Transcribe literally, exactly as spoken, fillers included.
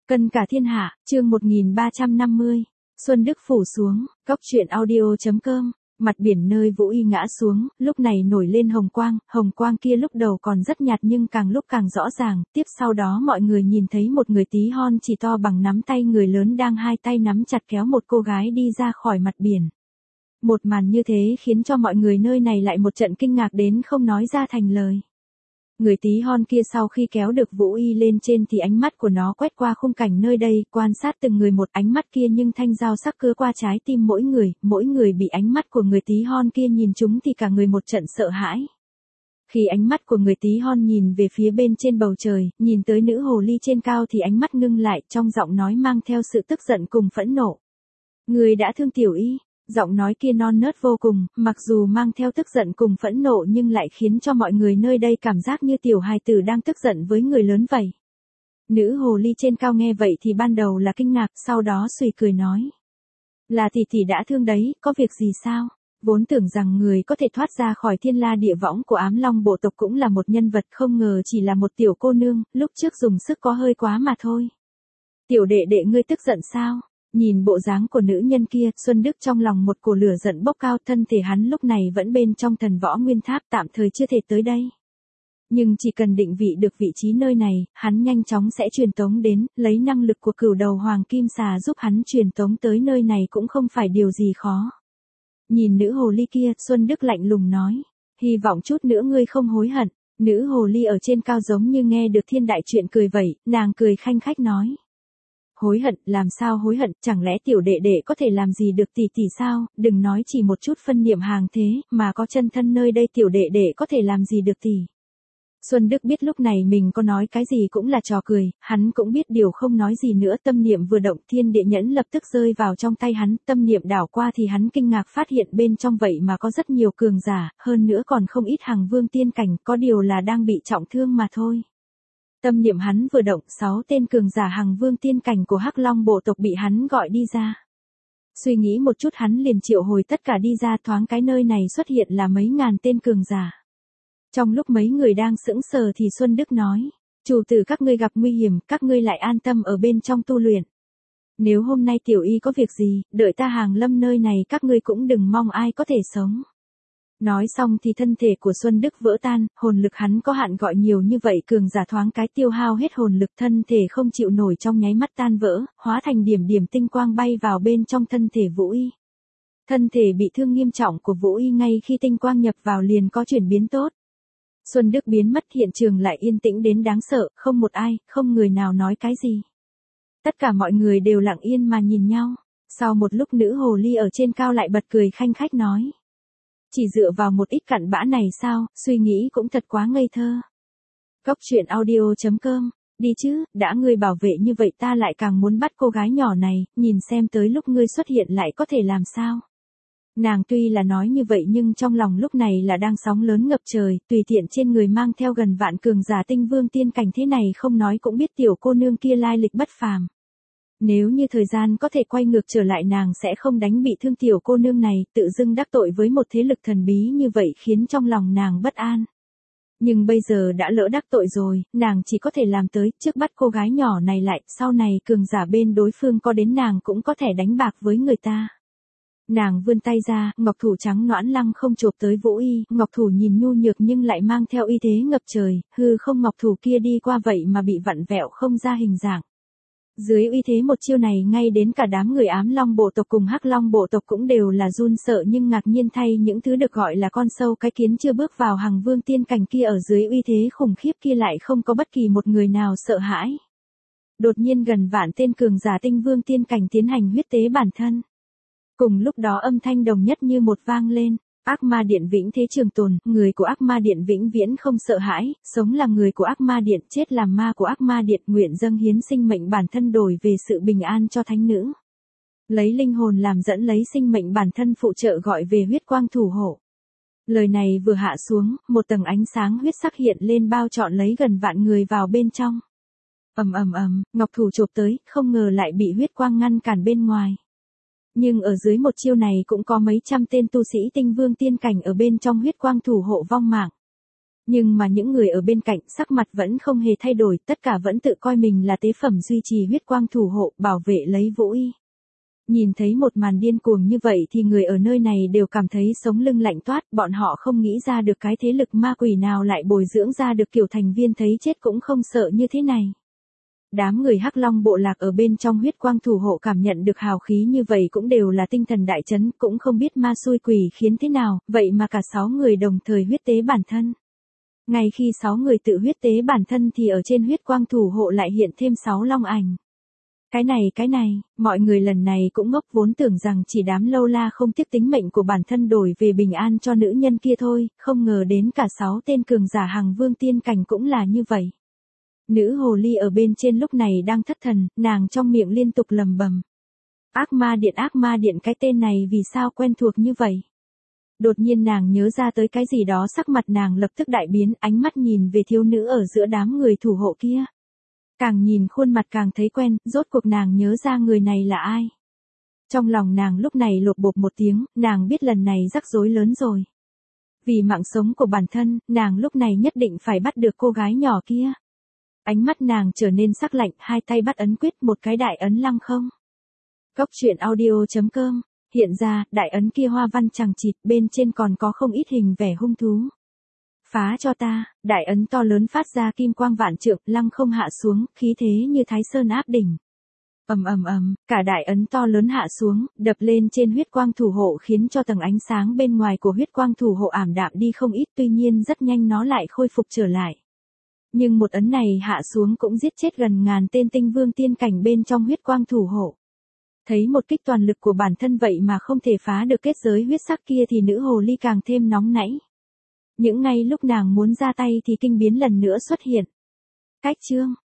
Cân cả thiên hạ, chương một nghìn ba trăm năm mươi. Xuân Đức phủ xuống, cóc truyện audio chấm com. Mặt biển nơi Vũ Y ngã xuống, lúc này nổi lên hồng quang, hồng quang kia lúc đầu còn rất nhạt nhưng càng lúc càng rõ ràng, tiếp sau đó mọi người nhìn thấy một người tí hon chỉ to bằng nắm tay người lớn đang hai tay nắm chặt kéo một cô gái đi ra khỏi mặt biển. Một màn như thế khiến cho mọi người nơi này lại một trận kinh ngạc đến không nói ra thành lời. Người tí hon kia sau khi kéo được Vũ Y lên trên thì ánh mắt của nó quét qua khung cảnh nơi đây, quan sát từng người một, ánh mắt kia nhưng thanh dao sắc cứa qua trái tim mỗi người, mỗi người bị ánh mắt của người tí hon kia nhìn trúng thì cả người một trận sợ hãi. Khi ánh mắt của người tí hon nhìn về phía bên trên bầu trời, nhìn tới nữ hồ ly trên cao thì ánh mắt ngưng lại, trong giọng nói mang theo sự tức giận cùng phẫn nộ. Người đã thương Tiểu Y. Giọng nói kia non nớt vô cùng, mặc dù mang theo tức giận cùng phẫn nộ nhưng lại khiến cho mọi người nơi đây cảm giác như tiểu hài tử đang tức giận với người lớn vậy. Nữ hồ ly trên cao nghe vậy thì ban đầu là kinh ngạc, sau đó sùi cười nói. Là tỷ tỷ đã thương đấy, có việc gì sao? Vốn tưởng rằng người có thể thoát ra khỏi thiên la địa võng của ám long bộ tộc cũng là một nhân vật, không ngờ chỉ là một tiểu cô nương, lúc trước dùng sức có hơi quá mà thôi. Tiểu đệ đệ ngươi tức giận sao? Nhìn bộ dáng của nữ nhân kia, Xuân Đức trong lòng một cổ lửa giận bốc cao, thân thể hắn lúc này vẫn bên trong thần võ nguyên tháp, tạm thời chưa thể tới đây. Nhưng chỉ cần định vị được vị trí nơi này, hắn nhanh chóng sẽ truyền tống đến, lấy năng lực của cửu đầu hoàng kim xà giúp hắn truyền tống tới nơi này cũng không phải điều gì khó. Nhìn nữ hồ ly kia, Xuân Đức lạnh lùng nói, hy vọng chút nữa ngươi không hối hận. Nữ hồ ly ở trên cao giống như nghe được thiên đại chuyện cười vậy, nàng cười khanh khách nói. Hối hận, làm sao hối hận, chẳng lẽ tiểu đệ đệ có thể làm gì được tỷ tỷ sao, đừng nói chỉ một chút phân niệm hàng thế, mà có chân thân nơi đây tiểu đệ đệ có thể làm gì được tỷ. Xuân Đức biết lúc này mình có nói cái gì cũng là trò cười, hắn cũng biết điều không nói gì nữa, tâm niệm vừa động thiên địa nhẫn lập tức rơi vào trong tay hắn, tâm niệm đảo qua thì hắn kinh ngạc phát hiện bên trong vậy mà có rất nhiều cường giả, hơn nữa còn không ít hàng vương tiên cảnh, có điều là đang bị trọng thương mà thôi. Tâm niệm hắn vừa động, sáu tên cường giả hằng vương tiên cảnh của Hắc Long bộ tộc bị hắn gọi đi ra. Suy nghĩ một chút hắn liền triệu hồi tất cả đi ra, thoáng cái nơi này xuất hiện là mấy ngàn tên cường giả. Trong lúc mấy người đang sững sờ thì Xuân Đức nói, chủ tử các ngươi gặp nguy hiểm, các ngươi lại an tâm ở bên trong tu luyện. Nếu hôm nay Tiểu Y có việc gì, đợi ta hàng lâm nơi này các ngươi cũng đừng mong ai có thể sống. Nói xong thì thân thể của Xuân Đức vỡ tan, hồn lực hắn có hạn gọi nhiều như vậy cường giả thoáng cái tiêu hao hết hồn lực, thân thể không chịu nổi trong nháy mắt tan vỡ, hóa thành điểm điểm tinh quang bay vào bên trong thân thể Vũ Y. Thân thể bị thương nghiêm trọng của Vũ Y ngay khi tinh quang nhập vào liền có chuyển biến tốt. Xuân Đức biến mất, hiện trường lại yên tĩnh đến đáng sợ, không một ai, không người nào nói cái gì. Tất cả mọi người đều lặng yên mà nhìn nhau. Sau một lúc nữ hồ ly ở trên cao lại bật cười khanh khách nói. Chỉ dựa vào một ít cặn bã này sao, suy nghĩ cũng thật quá ngây thơ. Cóc truyện audio chấm com, đi chứ, đã ngươi bảo vệ như vậy ta lại càng muốn bắt cô gái nhỏ này, nhìn xem tới lúc ngươi xuất hiện lại có thể làm sao. Nàng tuy là nói như vậy nhưng trong lòng lúc này là đang sóng lớn ngập trời, tùy tiện trên người mang theo gần vạn cường giả tinh vương tiên cảnh thế này không nói cũng biết tiểu cô nương kia lai lịch bất phàm. Nếu như thời gian có thể quay ngược trở lại nàng sẽ không đánh bị thương tiểu cô nương này, tự dưng đắc tội với một thế lực thần bí như vậy khiến trong lòng nàng bất an. Nhưng bây giờ đã lỡ đắc tội rồi, nàng chỉ có thể làm tới, trước bắt cô gái nhỏ này lại, sau này cường giả bên đối phương có đến nàng cũng có thể đánh bạc với người ta. Nàng vươn tay ra, ngọc thủ trắng nõn lăng không chộp tới Vũ Y, ngọc thủ nhìn nhu nhược nhưng lại mang theo uy thế ngập trời, hư không ngọc thủ kia đi qua vậy mà bị vặn vẹo không ra hình dạng. Dưới uy thế một chiêu này ngay đến cả đám người ám long bộ tộc cùng hắc long bộ tộc cũng đều là run sợ nhưng ngạc nhiên thay những thứ được gọi là con sâu cái kiến chưa bước vào hằng vương tiên cảnh kia ở dưới uy thế khủng khiếp kia lại không có bất kỳ một người nào sợ hãi. Đột nhiên gần vạn tên cường giả tinh vương tiên cảnh tiến hành huyết tế bản thân. Cùng lúc đó âm thanh đồng nhất như một vang lên. Ác ma điện vĩnh thế trường tồn, người của ác ma điện vĩnh viễn không sợ hãi, sống là người của ác ma điện, chết làm ma của ác ma điện, nguyện dâng hiến sinh mệnh bản thân đổi về sự bình an cho thánh nữ. Lấy linh hồn làm dẫn, lấy sinh mệnh bản thân phụ trợ gọi về huyết quang thủ hộ. Lời này vừa hạ xuống, một tầng ánh sáng huyết sắc hiện lên bao trọn lấy gần vạn người vào bên trong. Ầm ầm ầm, ngọc thủ chộp tới, không ngờ lại bị huyết quang ngăn cản bên ngoài. Nhưng ở dưới một chiêu này cũng có mấy trăm tên tu sĩ tinh vương tiên cảnh ở bên trong huyết quang thủ hộ vong mạng. Nhưng mà những người ở bên cạnh sắc mặt vẫn không hề thay đổi, tất cả vẫn tự coi mình là tế phẩm duy trì huyết quang thủ hộ, bảo vệ lấy Vũ Y. Nhìn thấy một màn điên cuồng như vậy thì người ở nơi này đều cảm thấy sống lưng lạnh toát, bọn họ không nghĩ ra được cái thế lực ma quỷ nào lại bồi dưỡng ra được kiểu thành viên thấy chết cũng không sợ như thế này. Đám người Hắc Long bộ lạc ở bên trong huyết quang thủ hộ cảm nhận được hào khí như vậy cũng đều là tinh thần đại chấn, cũng không biết ma xui quỷ khiến thế nào, vậy mà cả sáu người đồng thời huyết tế bản thân. Ngay khi sáu người tự huyết tế bản thân thì ở trên huyết quang thủ hộ lại hiện thêm sáu long ảnh. Cái này cái này, mọi người lần này cũng ngốc vốn tưởng rằng chỉ đám lâu la không tiếc tính mệnh của bản thân đổi về bình an cho nữ nhân kia thôi, không ngờ đến cả sáu tên cường giả hàng vương tiên cảnh cũng là như vậy. Nữ hồ ly ở bên trên lúc này đang thất thần, nàng trong miệng liên tục lầm bầm. Ác ma điện ác ma điện, cái tên này vì sao quen thuộc như vậy? Đột nhiên nàng nhớ ra tới cái gì đó, sắc mặt nàng lập tức đại biến, ánh mắt nhìn về thiếu nữ ở giữa đám người thủ hộ kia. Càng nhìn khuôn mặt càng thấy quen, rốt cuộc nàng nhớ ra người này là ai. Trong lòng nàng lúc này lột bột một tiếng, nàng biết lần này rắc rối lớn rồi. Vì mạng sống của bản thân, nàng lúc này nhất định phải bắt được cô gái nhỏ kia. Ánh mắt nàng trở nên sắc lạnh, hai tay bắt ấn quyết, một cái đại ấn lăng không. Cốc truyện audio chấm com. Hiện ra, đại ấn kia hoa văn chằng chịt, bên trên còn có không ít hình vẻ hung thú. Phá cho ta, đại ấn to lớn phát ra kim quang vạn trượng, lăng không hạ xuống, khí thế như Thái Sơn áp đỉnh. Ầm ầm ầm, cả đại ấn to lớn hạ xuống, đập lên trên huyết quang thủ hộ khiến cho tầng ánh sáng bên ngoài của huyết quang thủ hộ ảm đạm đi không ít, tuy nhiên rất nhanh nó lại khôi phục trở lại. Nhưng một ấn này hạ xuống cũng giết chết gần ngàn tên tinh vương tiên cảnh bên trong huyết quang thủ hộ. Thấy một kích toàn lực của bản thân vậy mà không thể phá được kết giới huyết sắc kia thì nữ hồ ly càng thêm nóng nảy. Những ngay lúc nàng muốn ra tay thì kinh biến lần nữa xuất hiện. Cách chương